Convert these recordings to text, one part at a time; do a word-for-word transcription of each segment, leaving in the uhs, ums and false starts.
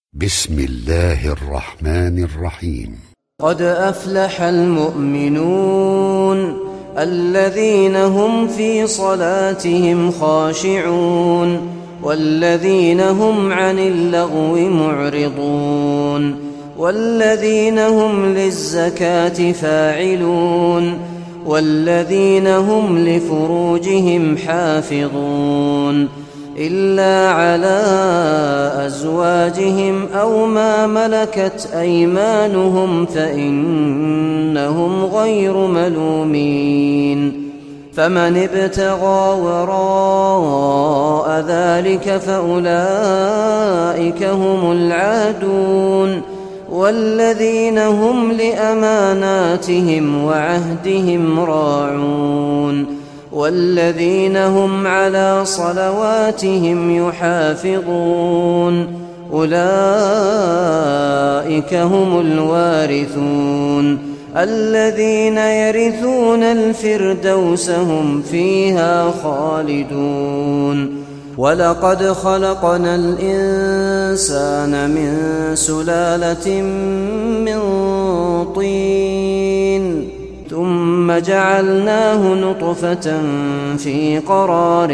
بسم الله الرحمن الرحيم. قد أفلح المؤمنون الذين هم في صلاتهم خاشعون والذين هم عن اللغو معرضون والذين هم للزكاة فاعلون والذين هم لفروجهم حافظون إلا على أزواجهم أو ما ملكت أيمانهم فإنهم غير ملومين. فمن ابتغى وراء ذلك فأولئك هم العادون والذين هم لأماناتهم وعهدهم راعون والذين هم على صلواتهم يحافظون أولئك هم الوارثون الذين يرثون الفردوس هم فيها خالدون. ولقد خلقنا الإنسان من سلالة من طين ثم جعلناه نطفة في قرار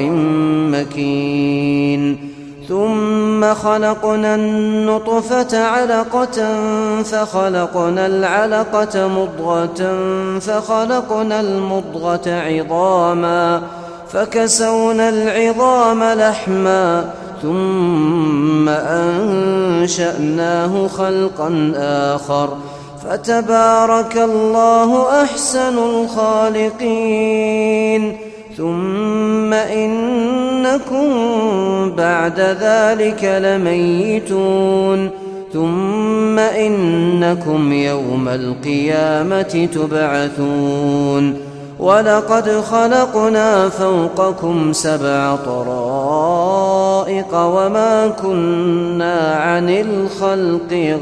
مكين ثم خلقنا النطفة علقة فخلقنا العلقة مضغة فخلقنا المضغة عظاما فكسونا العظام لحما ثم أنشأناه خلقا آخر فتبارك الله أحسن الخالقين. ثم إنكم بعد ذلك لميتون ثم إنكم يوم القيامة تبعثون. ولقد خلقنا فوقكم سبع طرائق وما كنا عن الخلق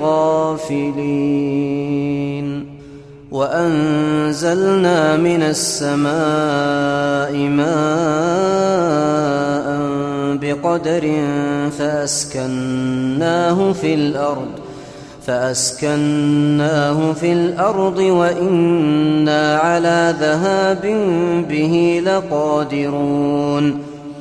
غافلين. وأنزلنا من السماء ماء بقدر فأسكناه في الأرض فأسكناه في الأرض وإنا على ذهاب به لقادرون.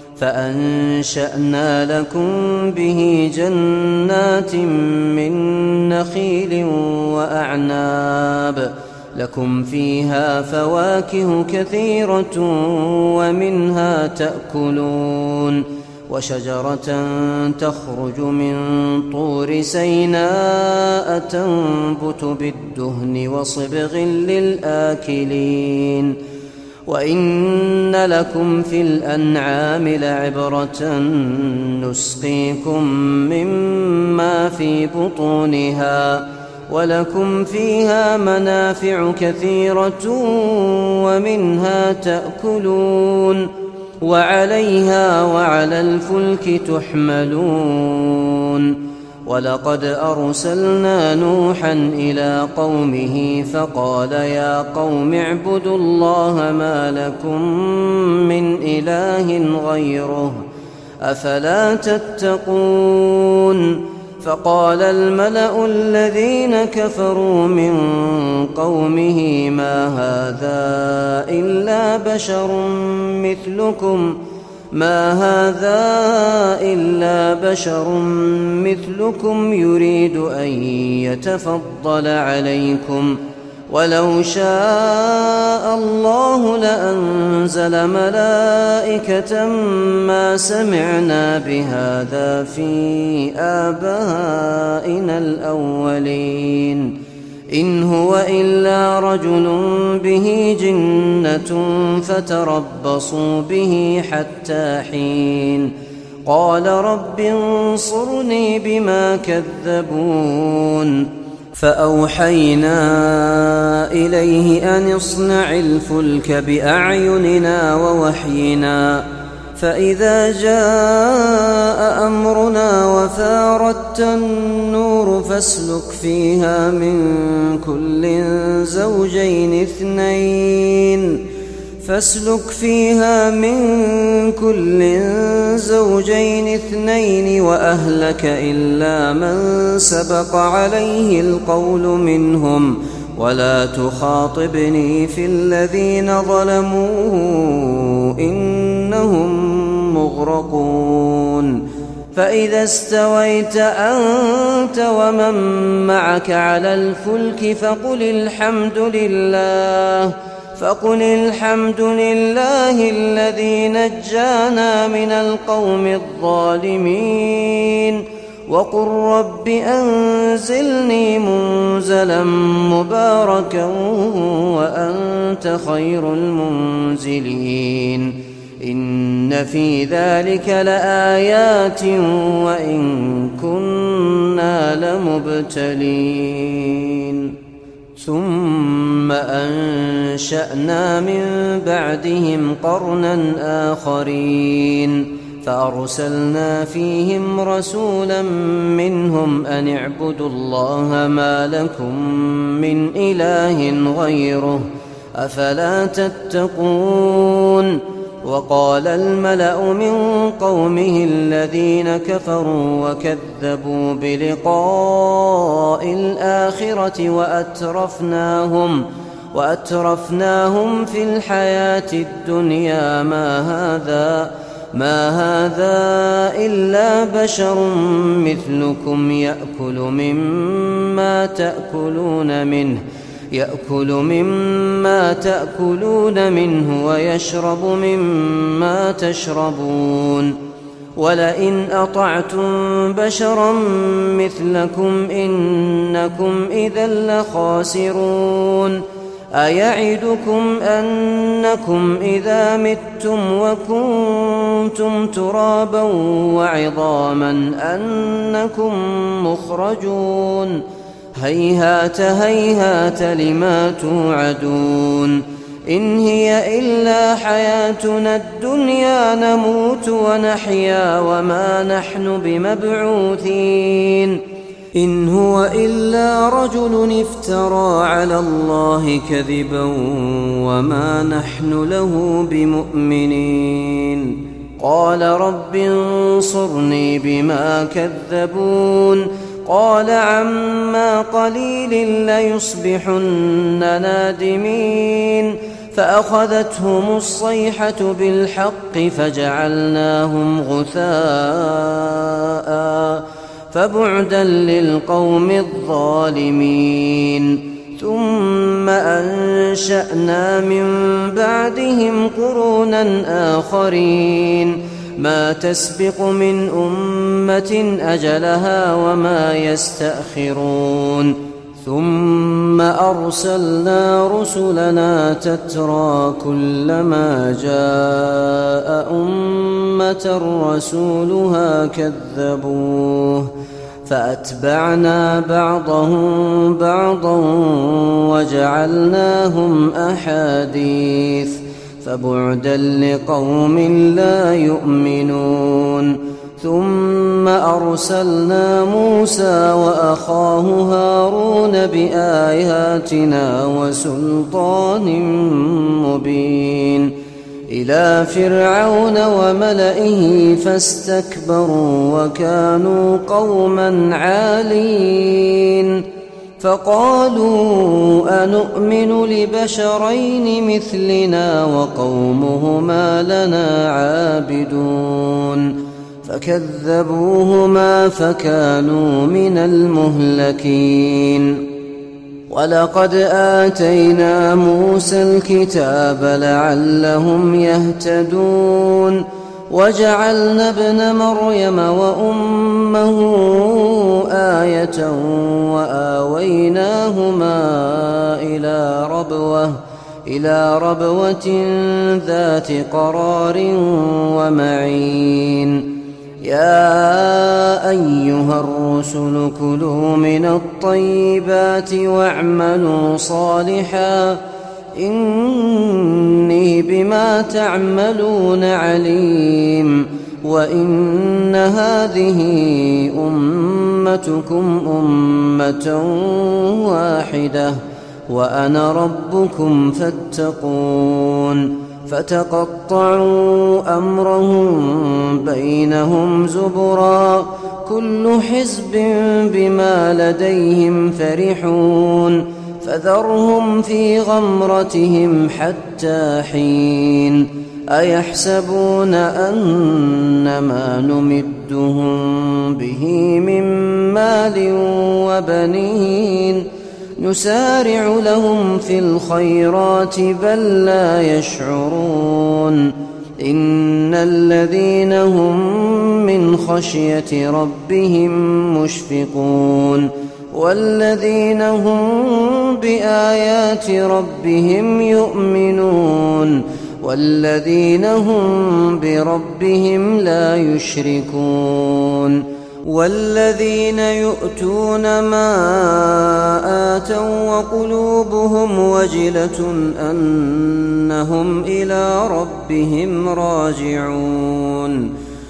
فأنشأنا لكم به جنات من نخيل وأعناب لكم فيها فواكه كثيرة ومنها تأكلون وشجرة تخرج من طور سيناء تنبت بالدهن وصبغ للآكلين. وإن لكم في الأنعام لعبرة نسقيكم مما في بطونها ولكم فيها منافع كثيرة ومنها تأكلون وعليها وعلى الفلك تحملون. ولقد أرسلنا نوحا إلى قومه فقال يا قوم اعبدوا الله ما لكم من إله غيره أفلا تتقون. فقال الملأ الذين كفروا من قومه ما هذا إلا بشر مثلكم ما هذا إلا بشر مثلكم يريد أن يتفضل عليكم ولو شاء الله لأنزل ملائكة ما سمعنا بهذا في آبائنا الأولين إن هو إلا رجل به جنة فتربصوا به حتى حين. قال رب انصرني بما كذبون. فأوحينا إليه أن اصنع الفلك بأعيننا ووحينا فإذا جاء أمرنا وفاردت النور فاسلك فيها من كل زوجين اثنين فاسلك فيها من كل زوجين اثنين وأهلك إلا من سبق عليه القول منهم ولا تخاطبني في الذين ظلموا إنهم مغرقون فإذا استويت أنت ومن معك على الفلك فقل الحمد لله فقل الحمد لله الذي نجانا من القوم الظالمين وقل رب أنزلني منزلا مباركا وأنت خير المنزلين إن في ذلك لآيات وإن كنا لمبتلين ثم أنشأنا من بعدهم قرنا آخرين فأرسلنا فيهم رسولا منهم أن اعبدوا الله ما لكم من إله غيره أفلا تتقون وقال الملأ من قومه الذين كفروا وكذبوا بلقاء الآخرة وأترفناهم وأترفناهم في الحياة الدنيا ما هذا ما هذا إلا بشر مثلكم يأكل مما تأكلون منه يأكل مما تأكلون منه ويشرب مما تشربون ولئن أطعتم بشرا مثلكم إنكم إذا لخاسرون أيعدكم أنكم إذا متم وكنتم ترابا وعظاما أنكم مخرجون هيهات هيهات لما توعدون إن هي إلا حياتنا الدنيا نموت ونحيا وما نحن بمبعوثين إن هو إلا رجل افترى على الله كذبا وما نحن له بمؤمنين قال رب انصرني بما كذبون قال عما قليل ليصبحن نادمين فأخذتهم الصيحة بالحق فجعلناهم غثاء فبعدا للقوم الظالمين ثم أنشأنا من بعدهم قرونا آخرين ما تسبق من أمة أجلها وما يستأخرون ثم أرسلنا رسلنا تترى كلما جاء أمة رسولها كذبوه فأتبعنا بعضهم بعضا وجعلناهم أحاديث فبعدا لقوم لا يؤمنون ثم أرسلنا موسى وأخاه هارون بآياتنا وسلطان مبين إلى فرعون وملئه فاستكبروا وكانوا قوما عالين فقالوا أنؤمن لبشرين مثلنا وقومهما لنا عابدون فكذبوهما فكانوا من المهلكين ولقد آتينا موسى الكتاب لعلهم يهتدون وجعلنا ابن مريم وأمه آية وآويناهما إلى ربوة إلى ربوة ذات قرار ومعين يا أيها الرسل كلوا من الطيبات واعملوا صالحا إني بما تعملون عليم وإن هذه أمتكم أمة واحدة وأنا ربكم فاتقون فتقطعوا أمرهم بينهم زبرا كل حزب بما لديهم فرحون فذرهم في غمرتهم حتى حين أيحسبون أن ما نمدهم به من مال وبنين نسارع لهم في الخيرات بل لا يشعرون إن الذين هم من خشية ربهم مشفقون والذين هم بآيات ربهم يؤمنون والذين هم بربهم لا يشركون والذين يؤتون ما آتوا وقلوبهم وجلة أنهم إلى ربهم راجعون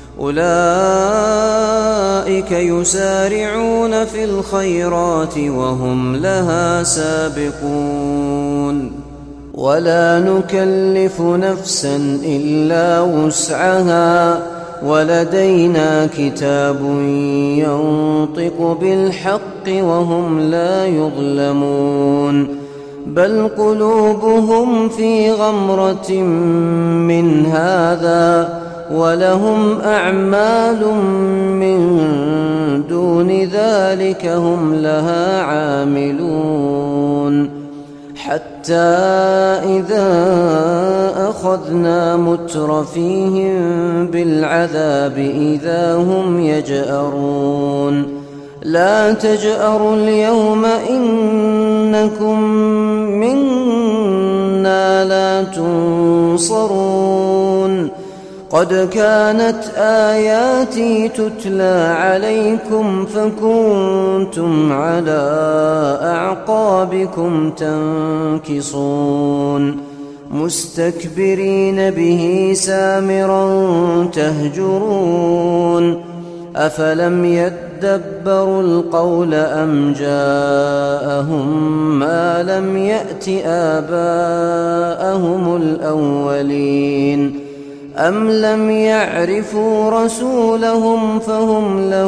أولئك يسارعون في الخيرات وهم لها سابقون ولا نكلف نفسا إلا وسعها ولدينا كتاب ينطق بالحق وهم لا يظلمون بل قلوبهم في غمرة من هذا ولهم أعمال من دون ذلك هم لها عاملون حتى إذا أخذنا مترفيهم بالعذاب إذا هم يجأرون لا تجأروا اليوم إنكم منا لا تنصرون قد كانت آياتي تتلى عليكم فكنتم على أعقابكم تنكصون مستكبرين به سامرا تهجرون أفلم يدبروا القول أم جاءهم ما لم يأت آباءهم الأولين أم لم يعرفوا رسولهم فهم له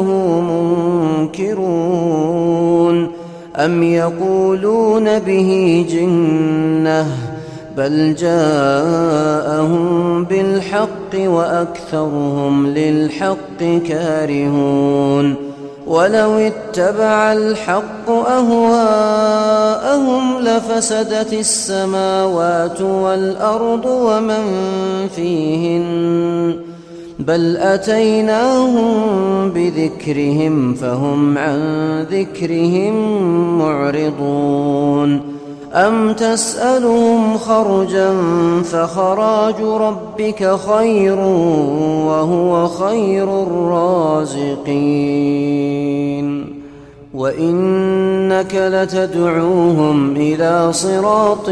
منكرون أم يقولون به جنة بل جاءهم بالحق وأكثرهم للحق كارهون ولو اتبع الحق أهواءهم لفسدت السماوات والأرض ومن فيهن بل أتيناهم بذكرهم فهم عن ذكرهم معرضون أم تسألهم خرجا فخراج ربك خير وهو خير الرازقين وإنك لتدعوهم إلى صراط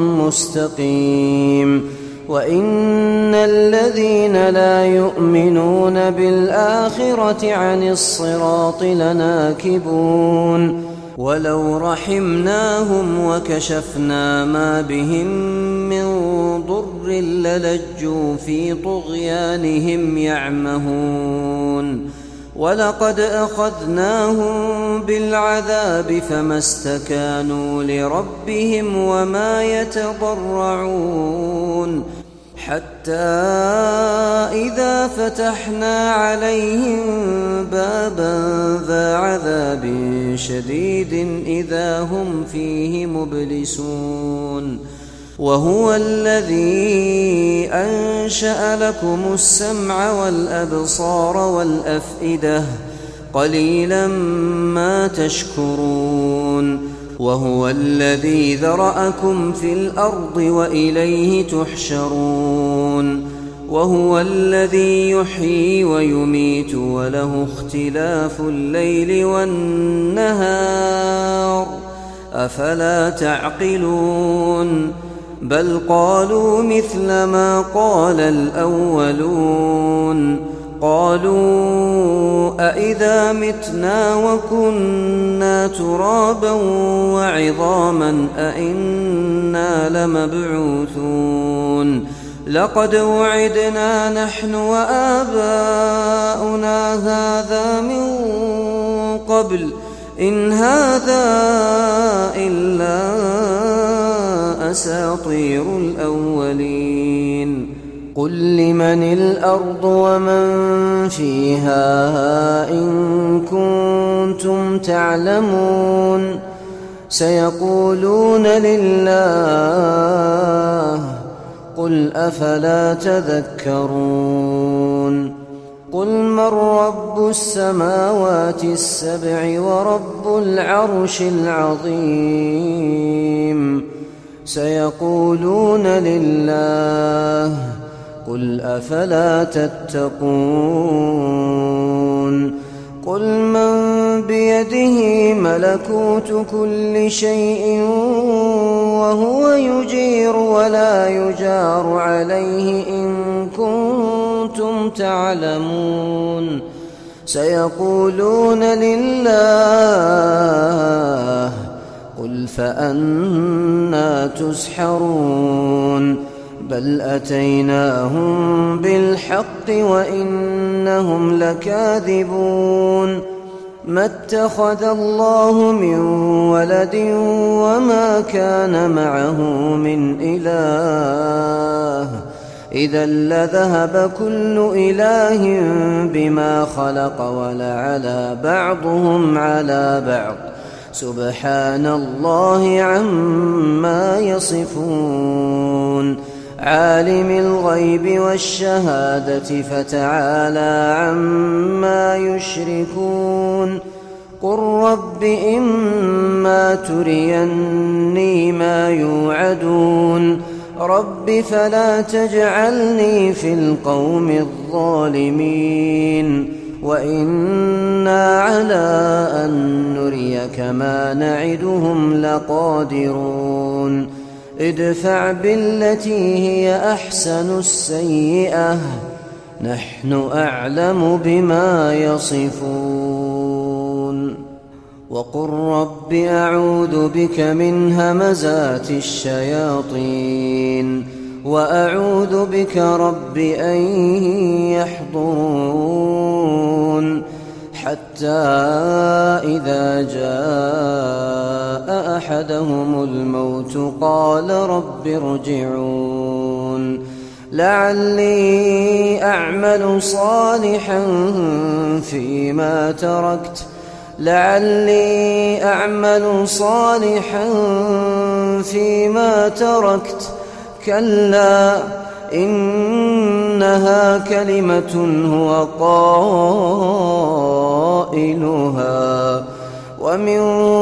مستقيم وإن الذين لا يؤمنون بالآخرة عن الصراط لناكبون ولو رحمناهم وكشفنا ما بهم من ضر للجوا في طغيانهم يعمهون ولقد أخذناهم بالعذاب فما استكانوا لربهم وما يتضرعون حتى إذا فتحنا عليهم بابا ذا عذاب شديد إذا هم فيه مبلسون وهو الذي أنشأ لكم السمع والأبصار والأفئدة قليلا ما تشكرون وهو الذي ذرأكم في الأرض وإليه تحشرون وهو الذي يحيي ويميت وله اختلاف الليل والنهار أفلا تعقلون بل قالوا مثل ما قال الأولون قالوا أإذا متنا وكنا ترابا وعظاما أإنا لمبعوثون لقد وعدنا نحن وآباؤنا هذا من قبل إن هذا إلا أساطير الأولين قل لمن الأرض ومن فيها إن كنتم تعلمون سيقولون لله قل أفلا تذكرون قل من رب السماوات السبع ورب العرش العظيم سيقولون لله قل أفلا تتقون قل من بيده ملكوت كل شيء وهو يجير ولا يجار عليه إن كنتم تعلمون سيقولون لله قل فأنى تسحرون بل أتيناهم بالحق وإنهم لكاذبون ما اتخذ الله من ولد وما كان معه من إله إذا لذهب كل إله بما خلق ولعلى بعضهم على بعض سبحان الله عما يصفون عالم الغيب والشهادة فتعالى عما يشركون قل رب إما تريني ما يوعدون رب فلا تجعلني في القوم الظالمين وإنا على أن نريك ما نعدهم لقادرون ادفع بالتي هي أحسن السيئة نحن أعلم بما يصفون وقل رب أعوذ بك من همزات الشياطين وأعوذ بك رب أن يحضرون حتى إذا جاء أحدهم الموت قال رب ارجعون لعلي أعمل صالحا فيما تركت لعلي أعمل صالحا فيما تركت كلا إنها كلمة هو قائلها ومن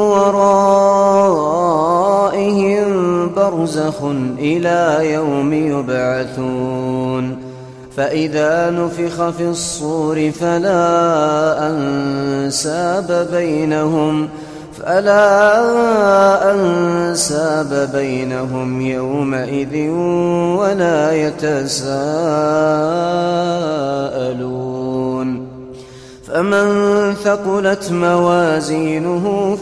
ورائهم برزخ إلى يوم يبعثون فإذا نفخ في الصور فلا أنساب بينهم فلا أنساب بينهم يومئذ ولا يتساءلون فمن ثقلت موازينه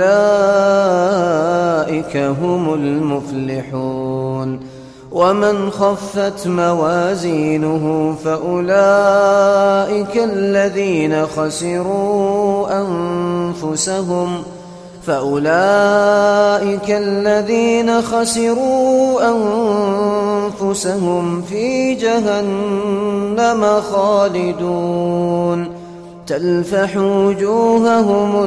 فأولئك هم المفلحون ومن خفت موازينه فأولئك الذين خسروا أنفسهم فأولئك الذين خسروا أنفسهم في جهنم خالدون تلفح وجوههم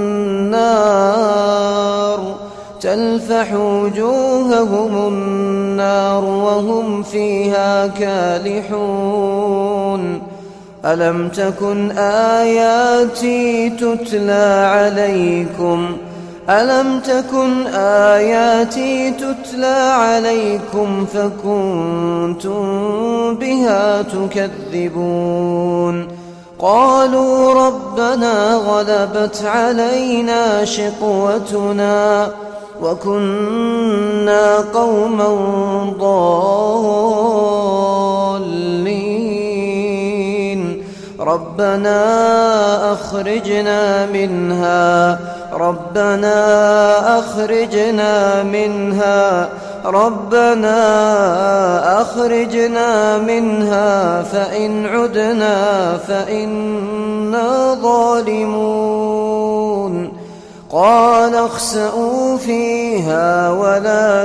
النار تلفح وجوههم النار وهم فيها كالحون ألم تكن آياتي تتلى عليكم ألم تكن آياتي تتلى عليكم فكنتم بها تكذبون قالوا ربنا غلبت علينا شقوتنا وكنا قوما ضالين ربنا أخرجنا منها ربنا أخرجنا منها ربنا أخرجنا منها فإن عدنا فإنا ظالمون قال اخسئوا فيها ولا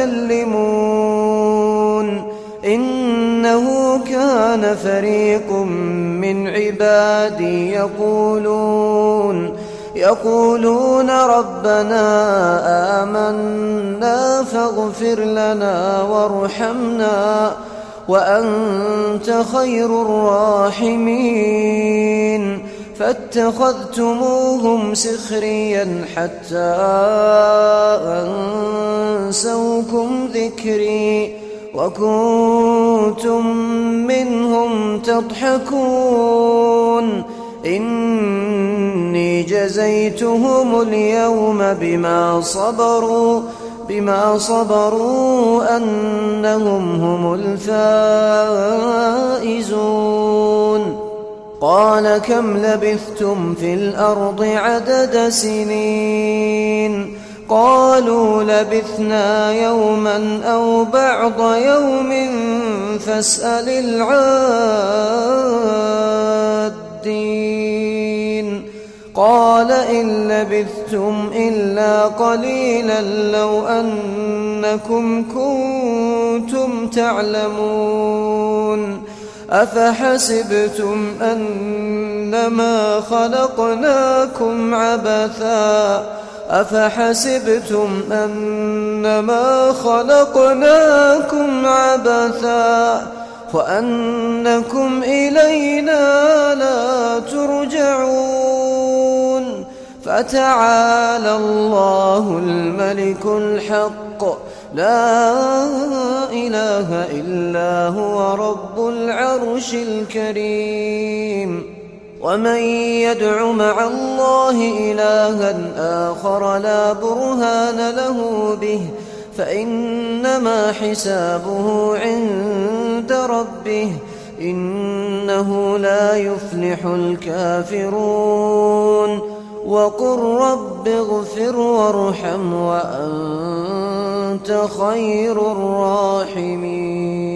تكلمون إنه كان فريق من عبادي يقولون يقولون ربنا آمنا فاغفر لنا وارحمنا وأنت خير الراحمين فاتخذتموهم سخريا حتى أنسوكم ذكري وكنتم منهم تضحكون إني جزيتهم اليوم بما صبروا بما صبروا أنهم هم الفائزون قال كم لبثتم في الأرض عدد سنين قالوا لبثنا يوما أو بعض يوم فاسأل العادين قال إن لبثتم إلا قليلا لو أنكم كنتم تعلمون أفحسبتم أنما خلقناكم عبثا أفحسبتم أنما خلقناكم عبثا وأنكم إلينا لا ترجعون فتعالى الله الملك الحق لا إله إلا هو رب العرش الكريم ومن يدع مع الله إلها آخر لا برهان له به فإنما حسابه عند ربه إنه لا يفلح الكافرون وقل رب اغفر وارحم وأنت خير الراحمين